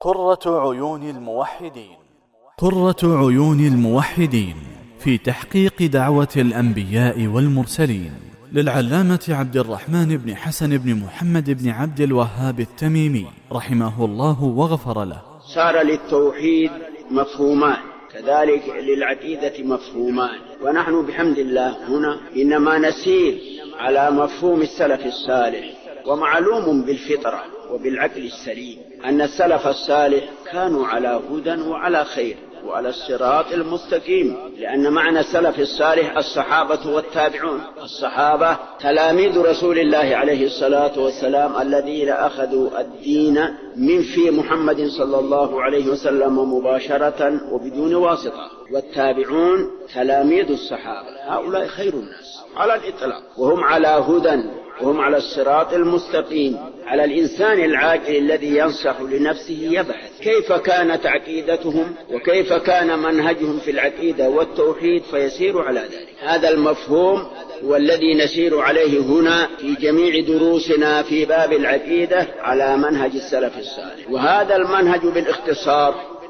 قرة عيون الموحدين. قرة عيون الموحدين في تحقيق دعوة الأنبياء والمرسلين، للعلامة عبد الرحمن بن حسن بن محمد بن عبد الوهاب التميمي رحمه الله وغفر له. صار للتوحيد مفهومان، كذلك للعقيدة مفهومان، ونحن بحمد الله هنا إنما نسير على مفهوم السلف الصالح. ومعلوم بالفطرة وبالعقل السليم أن السلف الصالح كانوا على هدى وعلى خير وعلى الصراط المستقيم، لأن معنى السلف الصالح الصحابة والتابعون. الصحابة تلاميذ رسول الله عليه الصلاة والسلام الذين أخذوا الدين من في محمد صلى الله عليه وسلم مباشرة وبدون واسطة، والتابعون تلاميذ الصحابة. هؤلاء خير الناس على الإطلاق، وهم على هدى وهم على الصراط المستقيم. على الإنسان العاقل الذي ينصح لنفسه يبحث كيف كانت عقيدتهم وكيف كان منهجهم في العقيدة والتوحيد فيسير على ذلك. هذا المفهوم هو الذي نسير عليه هنا في جميع دروسنا في باب العقيدة على منهج السلف الصالح، وهذا المنهج بالاختصار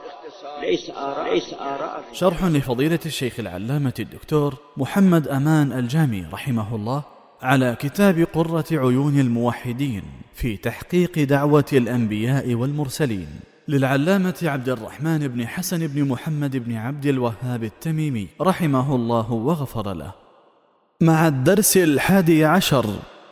ليس آراء. شرح لفضيلة الشيخ العلامة الدكتور محمد أمان الجامي رحمه الله على كتاب قرة عيون الموحدين في تحقيق دعوة الأنبياء والمرسلين، للعلامة عبد الرحمن بن حسن بن محمد بن عبد الوهاب التميمي رحمه الله وغفر له، مع الدرس 11.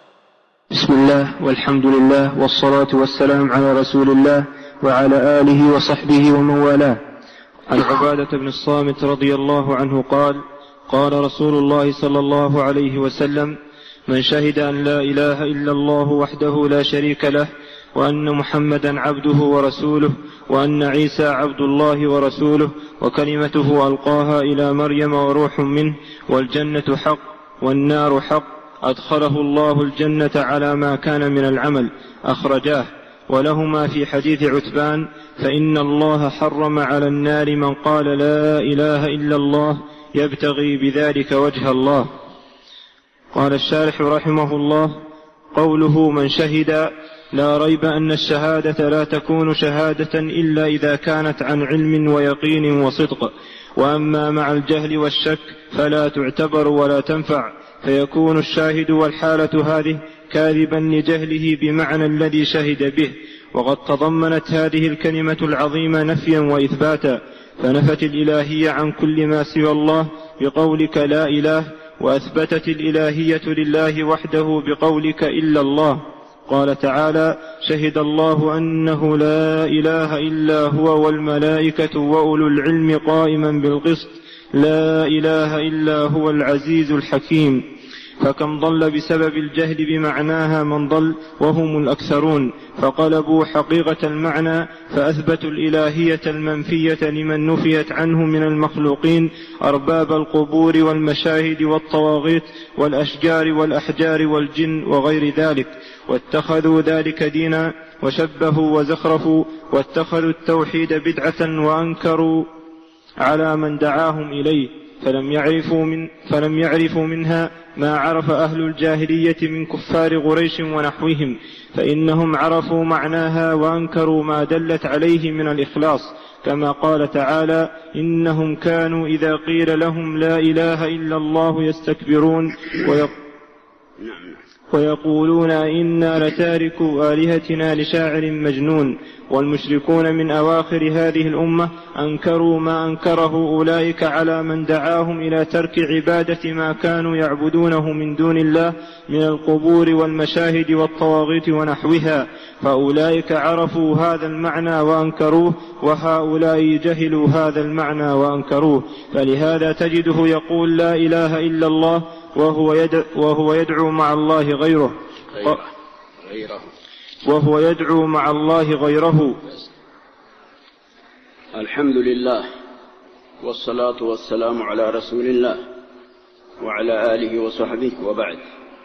بسم الله والحمد لله والصلاة والسلام على رسول الله وعلى آله وصحبه ومن والاه. عن عبادة بن الصامت رضي الله عنه قال: قال رسول الله صلى الله عليه وسلم: من شهد أن لا إله إلا الله وحده لا شريك له، وأن محمدا عبده ورسوله، وأن عيسى عبد الله ورسوله، وكلمته ألقاها إلى مريم وروح منه، والجنة حق والنار حق، أدخله الله الجنة على ما كان من العمل. أخرجاه. ولهما في حديث عتبان: فإن الله حرم على النار من قال لا إله إلا الله يبتغي بذلك وجه الله. قال الشارح رحمه الله: قوله من شهد، لا ريب أن الشهادة لا تكون شهادة إلا إذا كانت عن علم ويقين وصدق، وأما مع الجهل والشك فلا تعتبر ولا تنفع، فيكون الشاهد والحالة هذه كاذبا لجهله بمعنى الذي شهد به. وقد تضمنت هذه الكلمة العظيمة نفيا وإثباتا، فنفت الإلهية عن كل ما سوى الله بقولك لا إله، وأثبتت الإلهية لله وحده بقولك إلا الله. قال تعالى: شهد الله أنه لا إله إلا هو والملائكة وأولو العلم قائما بالقسط، لا إله إلا هو العزيز الحكيم. فكم ضل بسبب الجهل بمعناها من ضل وهم الأكثرون، فقلبوا حقيقة المعنى فأثبتوا الإلهية المنفية لمن نفيت عنه من المخلوقين، أرباب القبور والمشاهد والطواغيت والأشجار والأحجار والجن وغير ذلك، واتخذوا ذلك دينا وشبهوا وزخرفوا، واتخذوا التوحيد بدعة وأنكروا على من دعاهم إليه، فلم يعرفوا منها ما عرف أهل الجاهلية من كفار قريش ونحوهم، فإنهم عرفوا معناها وأنكروا ما دلت عليه من الإخلاص، كما قال تعالى: إنهم كانوا إذا قيل لهم لا إله إلا الله يستكبرون ويقولون إنا لتاركوا آلهتنا لشاعر مجنون. والمشركون من أواخر هذه الأمة أنكروا ما أنكره أولئك على من دعاهم إلى ترك عبادة ما كانوا يعبدونه من دون الله من القبور والمشاهد والطواغيت ونحوها، فأولئك عرفوا هذا المعنى وأنكروه، وهؤلاء جهلوا هذا المعنى وأنكروه. فلهذا تجده يقول لا إله إلا الله وهو يدعو مع الله غيره. الحمد لله والصلاة والسلام على رسول الله وعلى آله وصحبه، وبعد.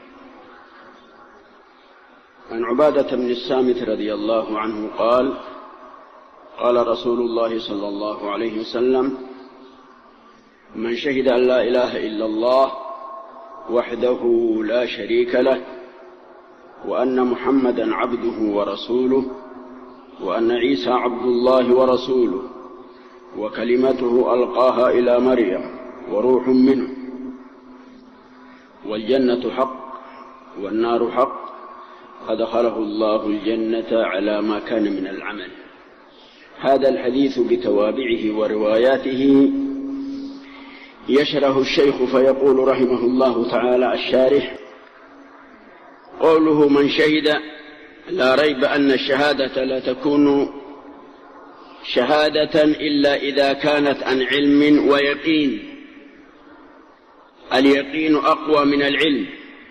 عن عبادة بن الصامت رضي الله عنه قال: قال رسول الله صلى الله عليه وسلم: من شهد أن لا إله إلا الله وحده لا شريك له، وأن محمدا عبده ورسوله، وأن عيسى عبد الله ورسوله وكلمته ألقاها إلى مريم وروح منه، والجنة حق والنار حق، أدخله الله الجنة على ما كان من العمل. هذا الحديث بتوابعه ورواياته يشرح الشيخ فيقول رحمه الله تعالى الشارح: قوله من شهد، لا ريب أن الشهادة لا تكون شهادة إلا إذا كانت عن علم ويقين. اليقين أقوى من العلم.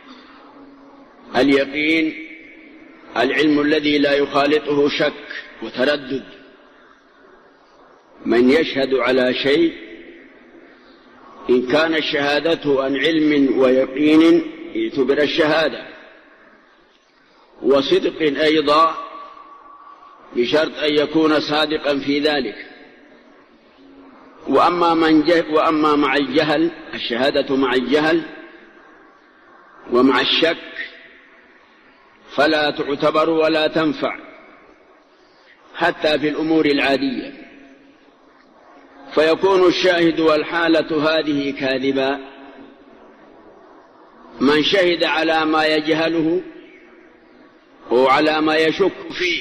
اليقين العلم الذي لا يخالطه شك وتردد. من يشهد على شيء إن كان شهادته عن علم ويقين يعتبر الشهادة، وصدق أيضا بشرط أن يكون صادقا في ذلك. وأما مع الجهل، الشهادة مع الجهل ومع الشك فلا تعتبر ولا تنفع حتى في الأمور العادية، فيكون الشاهد والحالة هذه كاذبا. من شهد على ما يجهله وعلى ما يشك فيه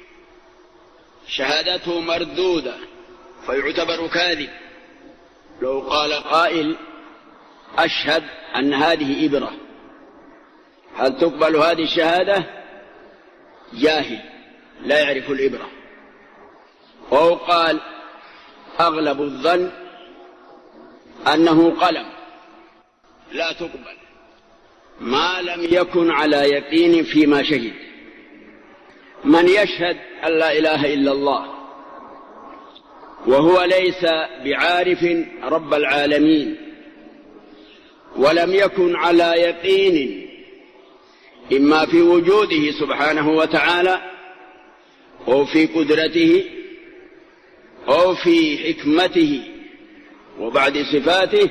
شهادته مردودة فيعتبر كاذب. لو قال قائل: أشهد أن هذه إبرة، هل تقبل هذه الشهادة؟ جاهل لا يعرف الإبرة. أو قال: أغلب الظن أنه قلم، لا تقبل ما لم يكن على يقين فيما شهد. من يشهد أن لا إله إلا الله وهو ليس بعارف رب العالمين ولم يكن على يقين إما في وجوده سبحانه وتعالى أو في قدرته أو في حكمته وبعد صفاته،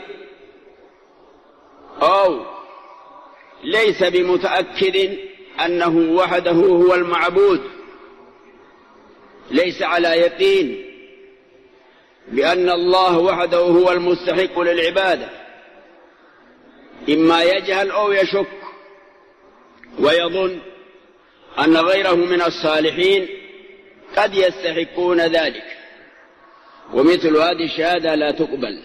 أو ليس بمتأكد أنه وحده هو المعبود، ليس على يقين بأن الله وحده هو المستحق للعبادة، إما يجهل أو يشك ويظن أن غيره من الصالحين قد يستحقون ذلك، ومثل هذه الشهادة لا تقبل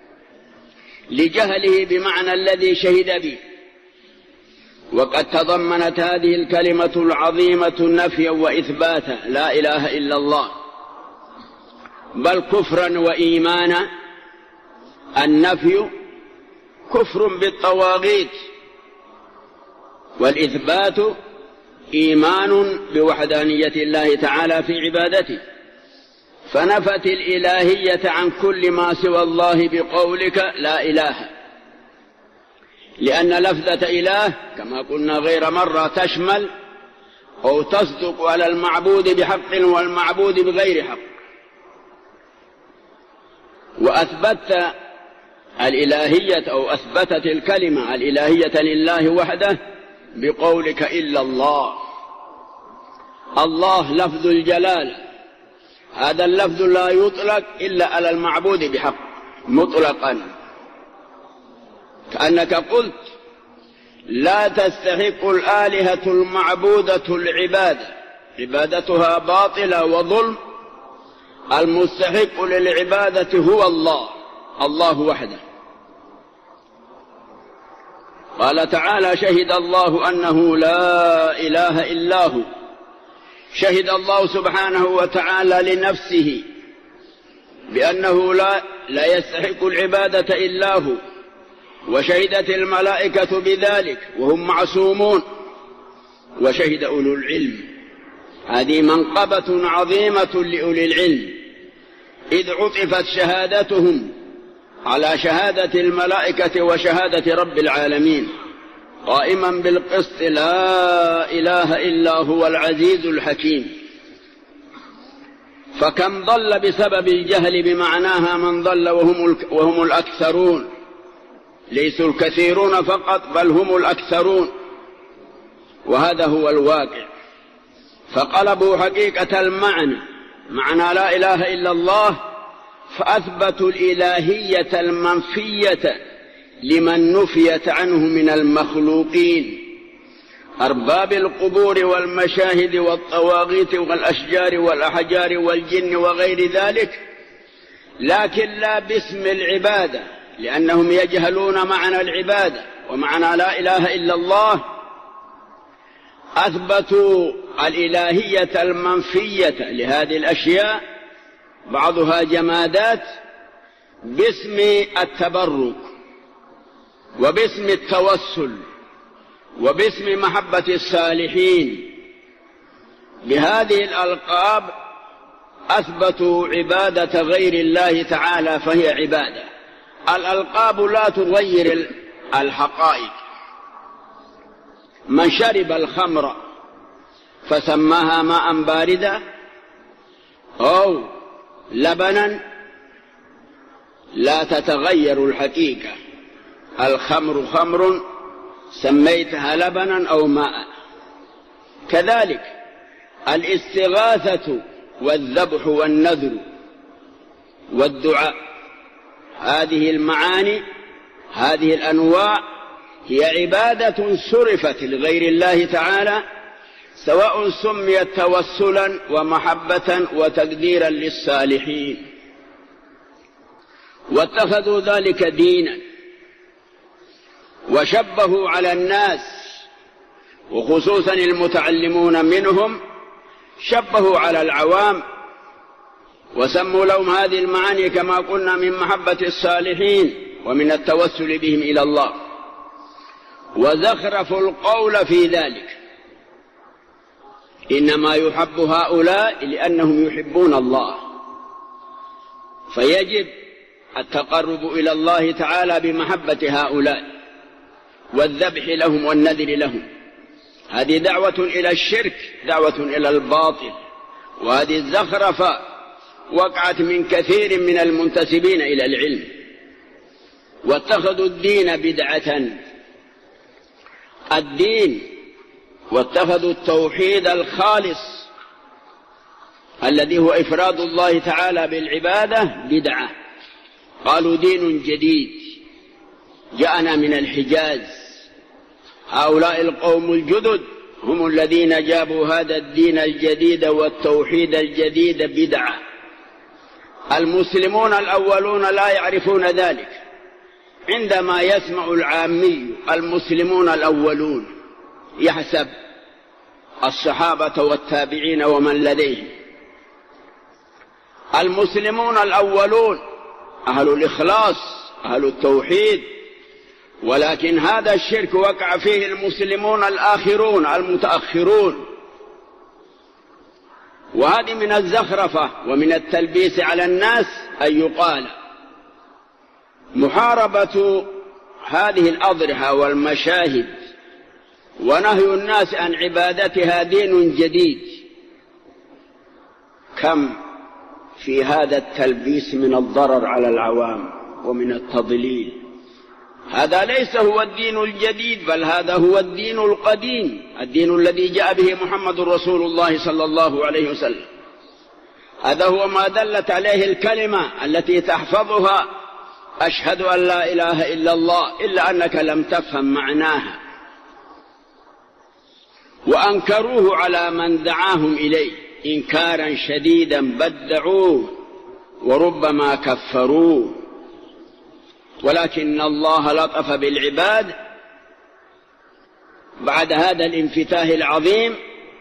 لجهله بمعنى الذي شهد به. وقد تضمنت هذه الكلمة العظيمة نفيا وإثباتا لا إله إلا الله، بل كفرا وإيمانا. النفي كفر بالطواغيت، والإثبات إيمان بوحدانية الله تعالى في عبادته. فنفت الإلهية عن كل ما سوى الله بقولك لا إله، لأن لفظة إله كما قلنا غير مرة تشمل أو تصدق على المعبود بحق والمعبود بغير حق. وأثبتت الإلهية أو أثبتت الكلمة الإلهية لله وحده بقولك إلا الله. الله لفظ الجلالة، هذا اللفظ لا يطلق إلا على المعبود بحق مطلقا، كأنك قلت: لا تستحق الآلهة المعبودة العبادة، عبادتها باطلة وظلم، المستحق للعبادة هو الله، الله وحده. قال تعالى: شهد الله أنه لا إله إلا هو. شهد الله سبحانه وتعالى لنفسه بأنه لا يستحق العبادة إلا هو، وشهدت الملائكة بذلك وهم معصومون، وشهد أولو العلم. هذه منقبة عظيمة لأولي العلم، إذ عطفت شهادتهم على شهادة الملائكة وشهادة رب العالمين قائما بالقسط لا إله إلا هو العزيز الحكيم. فكم ضل بسبب الجهل بمعناها من ضل وهم الأكثرون، ليسوا الكثيرون فقط بل هم الأكثرون، وهذا هو الواقع. فقلبوا حقيقة المعنى معنى لا إله إلا الله، فأثبتوا الإلهية المنفية لمن نفيت عنه من المخلوقين، أرباب القبور والمشاهد والطواغيت والأشجار والأحجار والجن وغير ذلك، لكن لا باسم العبادة، لأنهم يجهلون معنى العبادة ومعنى لا إله إلا الله. أثبتوا الإلهية المنفية لهذه الأشياء، بعضها جمادات، باسم التبرك وباسم التوسل وباسم محبة الصالحين. بهذه الألقاب أثبتوا عبادة غير الله تعالى، فهي عبادة. الألقاب لا تغير الحقائق. من شرب الخمر فسماها ماء باردا أو لبنا لا تتغير الحقيقة. الخمر خمر سميتها لبنا أو ماء. كذلك الاستغاثة والذبح والنذر والدعاء، هذه المعاني هذه الأنواع هي عبادة صرفت لغير الله تعالى، سواء سميت توسلا ومحبة وتقديرا للصالحين، واتخذوا ذلك دينا وشبهوا على الناس، وخصوصا المتعلمون منهم شبهوا على العوام وسموا لهم هذه المعاني كما قلنا من محبة الصالحين ومن التوسل بهم إلى الله، وزخرفوا القول في ذلك. إنما يحب هؤلاء لأنهم يحبون الله، فيجب التقرب إلى الله تعالى بمحبة هؤلاء والذبح لهم والنذر لهم. هذه دعوة إلى الشرك، دعوة إلى الباطل، وهذه الزخرفة وقعت من كثير من المنتسبين إلى العلم، واتخذوا الدين بدعة، الدين، واتخذوا التوحيد الخالص الذي هو إفراد الله تعالى بالعبادة بدعة. قالوا دين جديد جاءنا من الحجاز. هؤلاء القوم الجدد هم الذين جابوا هذا الدين الجديد والتوحيد الجديد بدعة. المسلمون الأولون لا يعرفون ذلك. عندما يسمع العامي المسلمون الأولون يحسب الصحابة والتابعين ومن لديهم. المسلمون الأولون أهل الإخلاص أهل التوحيد، ولكن هذا الشرك وقع فيه المسلمون الآخرون المتأخرون. وهذه من الزخرفة ومن التلبيس على الناس أن يقال محاربة هذه الأضرحة والمشاهد ونهي الناس عن عبادتها دين جديد. كم في هذا التلبيس من الضرر على العوام ومن التضليل. هذا ليس هو الدين الجديد، بل هذا هو الدين القديم، الدين الذي جاء به محمد رسول الله صلى الله عليه وسلم. هذا هو ما دلت عليه الكلمة التي تحفظها أشهد أن لا إله إلا الله، إلا أنك لم تفهم معناها. وأنكروه على من دعاهم إليه إنكارا شديدا، بدعوه وربما كفروه. ولكن الله لطف بالعباد بعد هذا الانفتاح العظيم،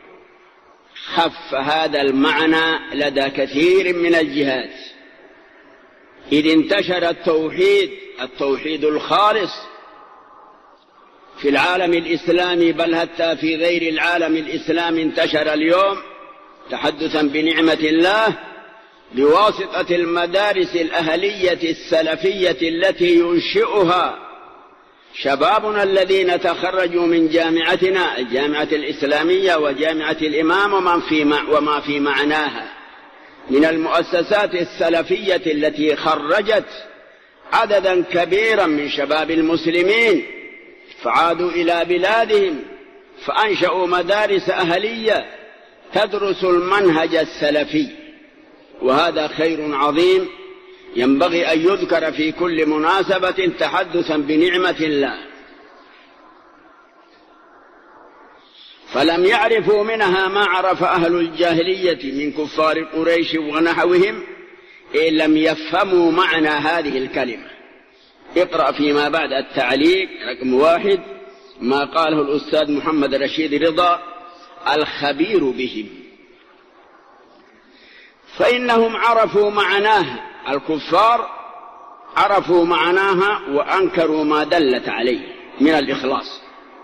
خف هذا المعنى لدى كثير من الجهات، إذ انتشر التوحيد الخالص في العالم الإسلامي، بل حتى في غير العالم الإسلامي انتشر اليوم تحدثا بنعمة الله بواسطة المدارس الأهلية السلفية التي ينشئها شبابنا الذين تخرجوا من جامعتنا الجامعة الإسلامية وجامعة الإمام وما في معناها من المؤسسات السلفية التي خرجت عددا كبيرا من شباب المسلمين، فعادوا إلى بلادهم فأنشأوا مدارس أهلية تدرس المنهج السلفي، وهذا خير عظيم ينبغي أن يذكر في كل مناسبة تحدثا بنعمة الله. فلم يعرفوا منها ما عرف أهل الجاهلية من كفار قريش ونحوهم إن لم يفهموا معنى هذه الكلمة. اقرأ فيما بعد التعليق رقم 1 ما قاله الأستاذ محمد رشيد رضا الخبير بهم، فإنهم عرفوا معناها، الكفار عرفوا معناها وأنكروا ما دلت عليه من الإخلاص،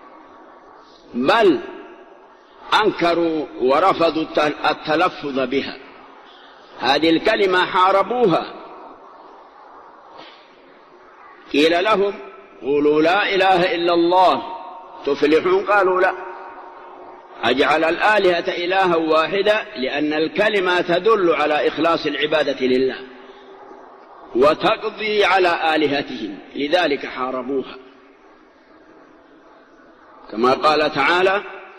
بل أنكروا ورفضوا التلفظ بها. هذه الكلمة حاربوها. قيل لهم قولوا لا إله إلا الله تفلحون، قالوا لا، أجعل الآلهة إلها واحدة، لأن الكلمة تدل على إخلاص العبادة لله وتقضي على آلهتهم، لذلك حاربوها. كما قال تعالى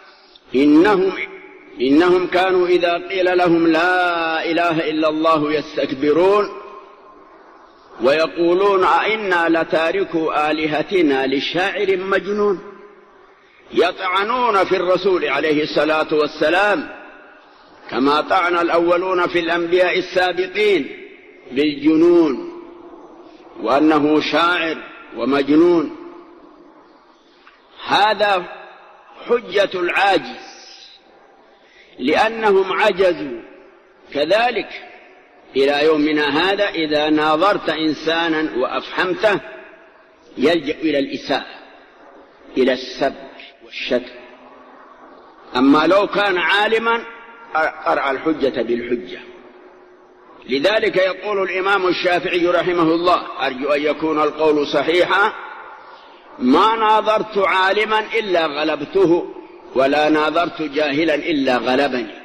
إنهم كانوا إذا قيل لهم لا إله إلا الله يستكبرون ويقولون أئنا لتاركوا آلهتنا لشاعر مجنون، يطعنون في الرسول عليه الصلاة والسلام كما طعن الأولون في الأنبياء السابقين بالجنون وأنه شاعر ومجنون. هذا حجة العاجز، لأنهم عجزوا. كذلك إلى يومنا هذا إذا ناظرت إنسانا وأفحمته يلجأ إلى الإساءة، إلى السب والشتم. أما لو كان عالما قرأ الحجة بالحجة. لذلك يقول الإمام الشافعي رحمه الله أرجو أن يكون القول صحيحا: ما ناظرت عالما إلا غلبته ولا ناظرت جاهلا إلا غلبني.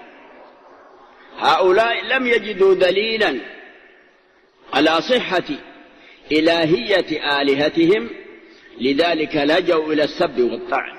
هؤلاء لم يجدوا دليلا على صحة إلهية آلهتهم، لذلك لجوا إلى السب والطعن.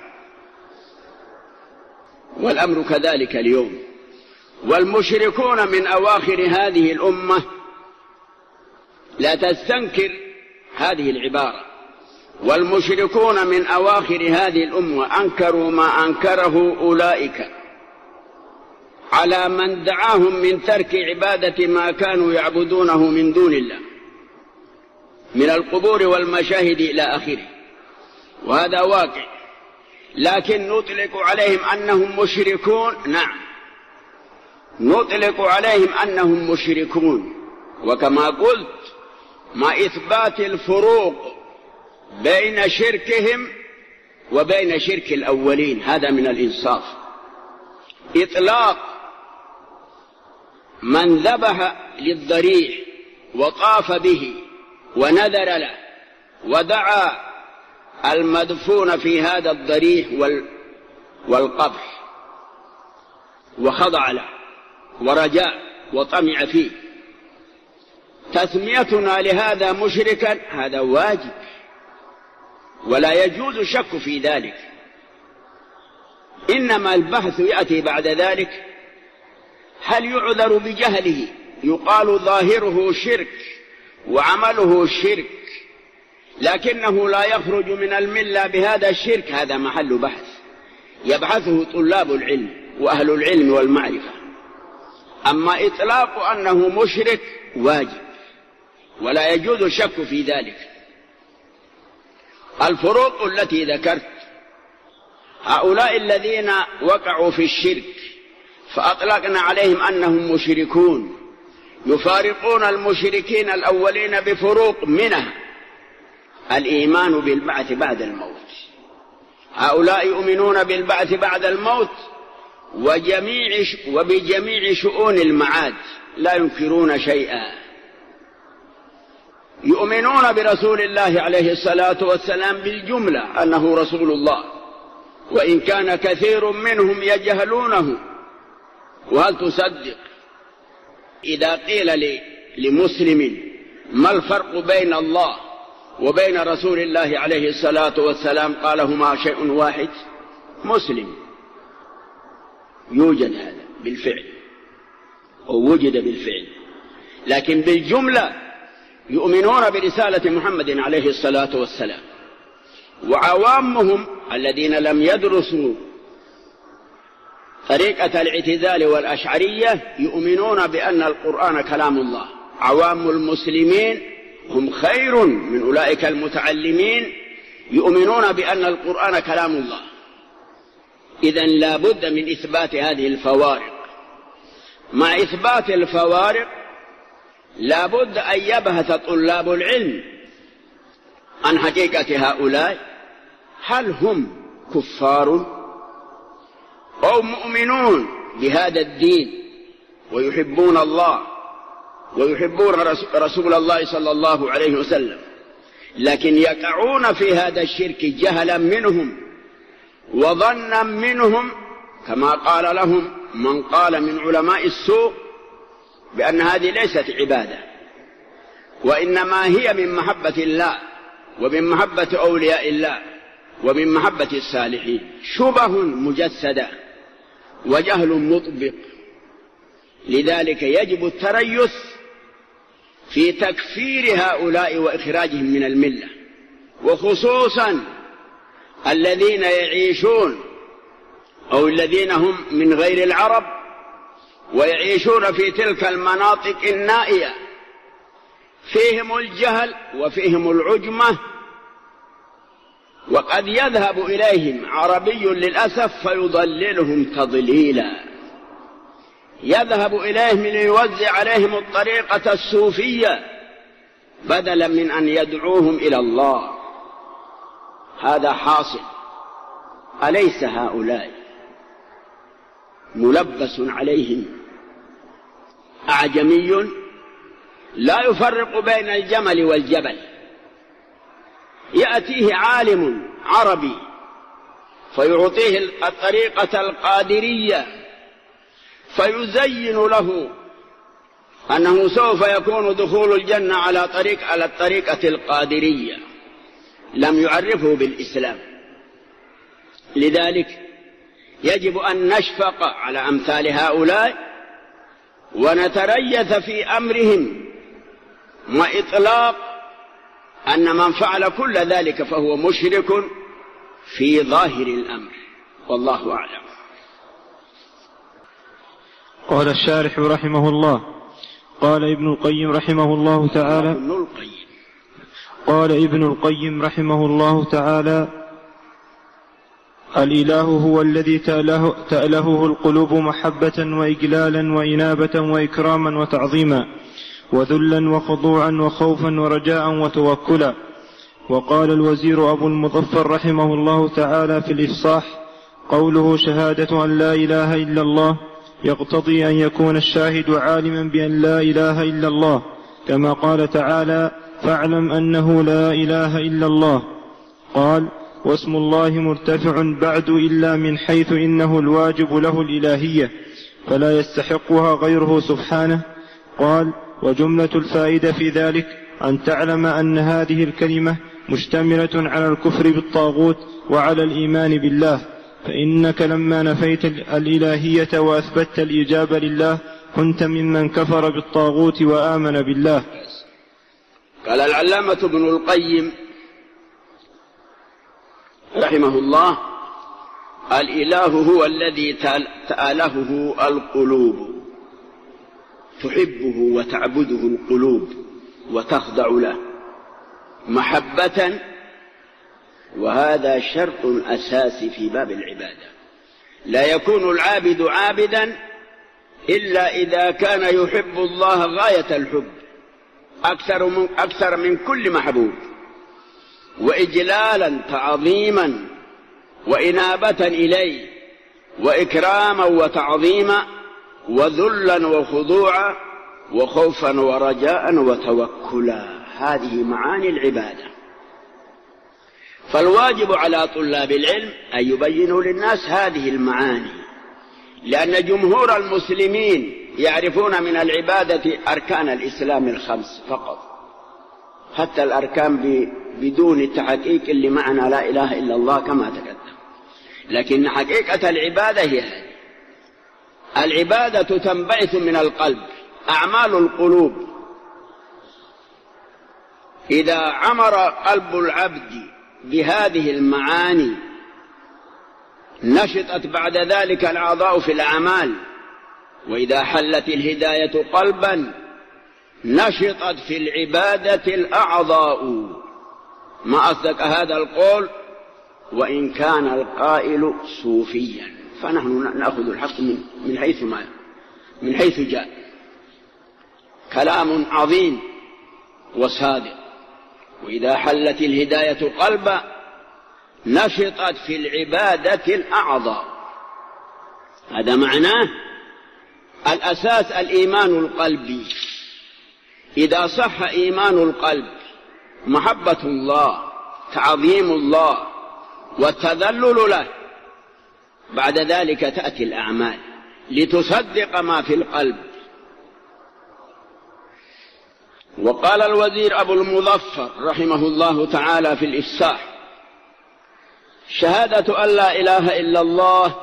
والأمر كذلك اليوم. والمشركون من أواخر هذه الأمة لا تستنكر هذه العبارة، والمشركون من أواخر هذه الأمة أنكروا ما أنكره أولئك على من دعاهم من ترك عبادة ما كانوا يعبدونه من دون الله من القبور والمشاهد إلى آخره، وهذا واقع. لكن نطلق عليهم أنهم مشركون، نعم نطلق عليهم أنهم مشركون. وكما قلت مع إثبات الفروق بين شركهم وبين شرك الأولين، هذا من الإنصاف. إطلاق من ذبح للضريح وطاف به ونذر له ودعا المدفون في هذا الضريح والقبر وخضع له ورجاء وطمع فيه، تسميتنا لهذا مشركا هذا واجب ولا يجوز الشك في ذلك. إنما البحث يأتي بعد ذلك: هل يعذر بجهله؟ يقال ظاهره شرك وعمله شرك لكنه لا يخرج من الملة بهذا الشرك، هذا محل بحث يبحثه طلاب العلم وأهل العلم والمعرفة. أما إطلاق أنه مشرك واجب ولا يجوز الشك في ذلك. الفروق التي ذكرت، هؤلاء الذين وقعوا في الشرك فأطلقنا عليهم أنهم مشركون يفارقون المشركين الأولين بفروق منها الإيمان بالبعث بعد الموت. هؤلاء يؤمنون بالبعث بعد الموت وبجميع شؤون المعاد، لا ينكرون شيئا. يؤمنون برسول الله عليه الصلاة والسلام بالجملة أنه رسول الله، وإن كان كثير منهم يجهلونه. وهل تصدق إذا قيل لمسلم ما الفرق بين الله وبين رسول الله عليه الصلاة والسلام قال هما شيء واحد؟ مسلم يوجد هذا، بالفعل أو وجد بالفعل، لكن بالجملة يؤمنون برسالة محمد عليه الصلاة والسلام. وعوامهم الذين لم يدرسوا طريقة الاعتزال والأشعرية يؤمنون بأن القرآن كلام الله. عوام المسلمين هم خير من أولئك المتعلمين، يؤمنون بأن القرآن كلام الله. إذن لا بد من إثبات هذه الفوارق. مع إثبات الفوارق لا بد أن يبحث طلاب العلم عن حقيقة هؤلاء، هل هم كفار أو مؤمنون بهذا الدين ويحبون الله ويحبون رسول الله صلى الله عليه وسلم، لكن يقعون في هذا الشرك جهلا منهم وظنا منهم، كما قال لهم من قال من علماء السوء بأن هذه ليست عبادة وإنما هي من محبة الله ومن محبة أولياء الله ومن محبة الصالحين. شبه مجسدة وجهل مطبق. لذلك يجب التريث في تكفير هؤلاء وإخراجهم من الملة، وخصوصا الذين يعيشون أو الذين هم من غير العرب ويعيشون في تلك المناطق النائية، فيهم الجهل وفيهم العجمة، وقد يذهب إليهم عربي للأسف فيضللهم تضليلا، يذهب إليهم ليوزع عليهم الطريقة الصوفية بدلا من أن يدعوهم إلى الله. هذا حاصل. أليس هؤلاء ملبس عليهم أعجمي لا يفرق بين الجمل والجبل؟ يأتيه عالم عربي فيعطيه الطريقة القادرية فيزين له أنه سوف يكون دخول الجنة على الطريقة القادرية، لم يعرفه بالإسلام. لذلك يجب أن نشفق على أمثال هؤلاء ونتريث في أمرهم، وإطلاق أن من فعل كل ذلك فهو مشرك في ظاهر الأمر، والله أعلم. قال الشارح رحمه الله: قال ابن القيم رحمه الله تعالى الإله هو الذي تألهه القلوب محبة وإجلالا وإنابة وإكراما وتعظيما وذلا وخضوعا وخوفا ورجاء وتوكلا. وقال الوزير أبو المظفر رحمه الله تعالى في الإفصاح: قوله شهادة أن لا إله إلا الله يقتضي أن يكون الشاهد عالما بأن لا إله إلا الله، كما قال تعالى: فاعلم أنه لا إله إلا الله. قال: واسم الله مرتفع بعد إلا من حيث إنه الواجب له الإلهية فلا يستحقها غيره سبحانه. قال: وجملة الفائدة في ذلك أن تعلم أن هذه الكلمة مشتملة على الكفر بالطاغوت وعلى الإيمان بالله، فإنك لما نفيت الإلهية وأثبتت الإجابة لله كنت ممن كفر بالطاغوت وآمن بالله. قال العلامة ابن القيم رحمه الله: الإله هو الذي تألهه القلوب، تحبه وتعبده القلوب وتخضع له محبة، وهذا شرط أساسي في باب العبادة. لا يكون العابد عابدا إلا إذا كان يحب الله غاية الحب أكثر من كل محبوب، وإجلالا تعظيما وإنابة إليه وإكراما وتعظيما وذلا وخضوعا وخوفا ورجاء وتوكلا. هذه معاني العبادة. فالواجب على طلاب العلم أن يبينوا للناس هذه المعاني، لأن جمهور المسلمين يعرفون من العبادة أركان الإسلام الخمس فقط، حتى الأركان بدون تحقيق لمعنى لا إله إلا الله كما تقدم، لكن حقيقة العبادة هي هذه: العبادة تنبعث من القلب، أعمال القلوب. إذا عمر قلب العبد بهذه المعاني نشطت بعد ذلك الأعضاء في الأعمال. وإذا حلت الهداية قلبا نشطت في العبادة الأعضاء. ما أصدق هذا القول وإن كان القائل صوفيا، فنحن نأخذ الحق من حيث جاء. كلام عظيم وصادق. وإذا حلت الهداية قلبا نشطت في العبادة الأعضاء. هذا معناه الأساس الإيمان القلبي. إذا صح إيمان القلب، محبة الله، تعظيم الله والتذلل له، بعد ذلك تأتي الأعمال لتصدق ما في القلب. وقال الوزير أبو المظفر رحمه الله تعالى في الإفصاح: شهادة أن لا إله إلا الله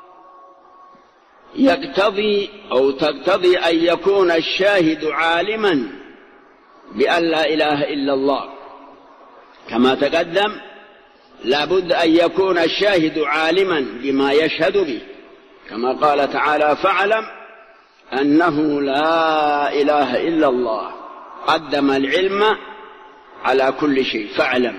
يقتضي أو تقتضي أن يكون الشاهد عالما بأن لا إله إلا الله. كما تقدم لا بد أن يكون الشاهد عالما بما يشهد به، كما قال تعالى: فاعلم أنه لا إله إلا الله. قدم العلم على كل شيء. فاعلم،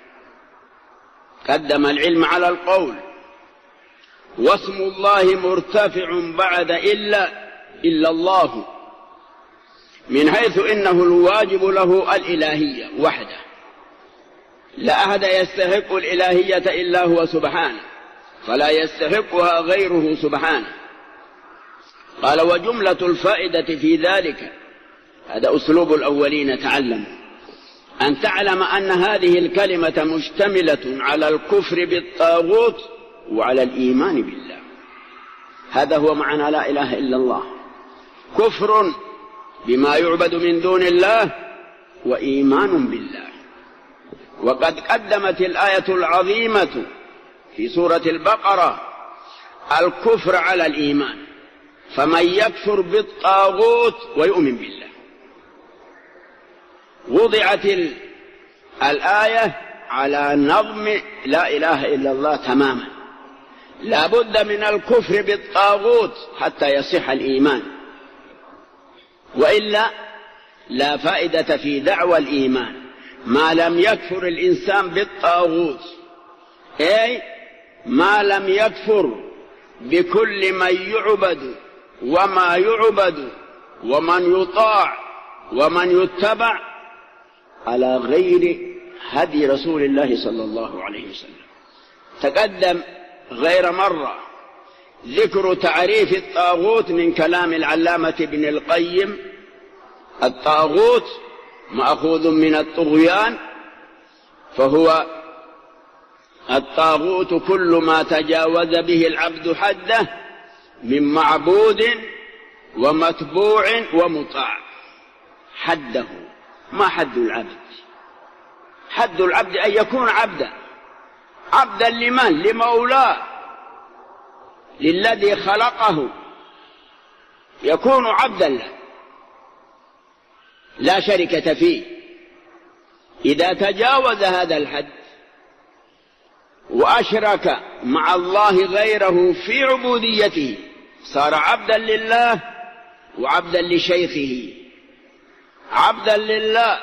قدم العلم على القول. واسم الله مرتفع بعد إلا الله، من حيث إنه الواجب له الإلهية وحده، لا أحد يستحق الإلهية إلا هو سبحانه، فلا يستحقها غيره سبحانه. قال: وجملة الفائدة في ذلك، هذا أسلوب الأولين، تعلموا أن تعلم أن هذه الكلمة مشتملة على الكفر بالطاغوت وعلى الإيمان بالله. هذا هو معنى لا إله إلا الله: كفر بما يعبد من دون الله وإيمان بالله. وقد قدمت الآية العظيمة في سورة البقرة الكفر على الإيمان، فمن يكفر بالطاغوت ويؤمن بالله. وضعت الآية على نظم لا إله إلا الله تماما. لا بد من الكفر بالطاغوت حتى يصح الإيمان، وإلا لا فائدة في دعوى الإيمان ما لم يكفر الإنسان بالطاغوت، أي ما لم يكفر بكل من يعبد وما يعبد ومن يطاع ومن يتبع على غير هدي رسول الله صلى الله عليه وسلم. تقدم غير مرة ذكر تعريف الطاغوت من كلام العلامة ابن القيم: الطاغوت مأخوذ من الطغيان، فهو الطاغوت كل ما تجاوز به العبد حده من معبود ومتبوع ومطاع. حده، ما حد العبد؟ حد العبد أن يكون عبدا لمن؟ لمولاه، للذي خلقه، يكون عبدا له لا شركة فيه. إذا تجاوز هذا الحد وأشرك مع الله غيره في عبوديته صار عبدا لله وعبدا لشيخه، عبدا لله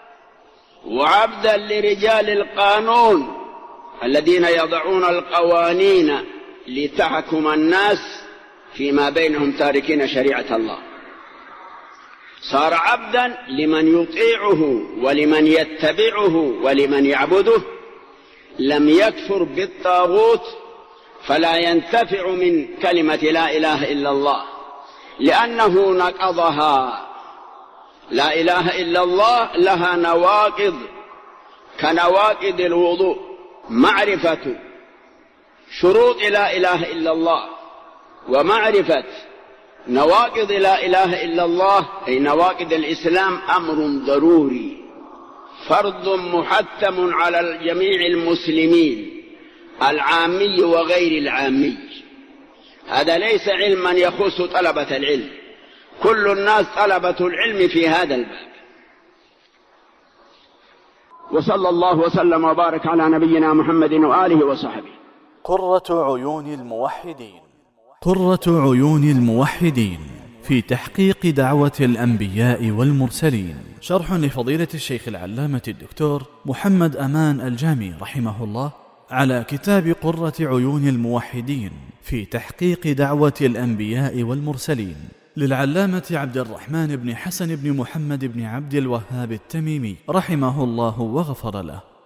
وعبدا لرجال القانون الذين يضعون القوانين لتحكم الناس فيما بينهم تاركين شريعة الله. صار عبدا لمن يطيعه ولمن يتبعه ولمن يعبده. لم يكفر بالطاغوت فلا ينتفع من كلمة لا إله إلا الله، لأنه نقضها. لا إله إلا الله لها نواقض كنواقض الوضوء: معرفة شروط لا إله إلا الله، ومعرفة نواقض لا إله إلا الله أي نواقض الإسلام أمر ضروري، فرض محتم على جميع المسلمين، العامي وغير العامي. هذا ليس علما يخص طلبة العلم، كل الناس طلبة العلم في هذا الباب. وصلى الله وسلم وبارك على نبينا محمد وآله وصحبه. قرة عيون الموحدين. قرة عيون الموحدين في تحقيق دعوة الأنبياء والمرسلين، شرح لفضيلة الشيخ العلامة الدكتور محمد أمان الجامي رحمه الله على كتاب قرة عيون الموحدين في تحقيق دعوة الأنبياء والمرسلين للعلامة عبد الرحمن بن حسن بن محمد بن عبد الوهاب التميمي رحمه الله وغفر له.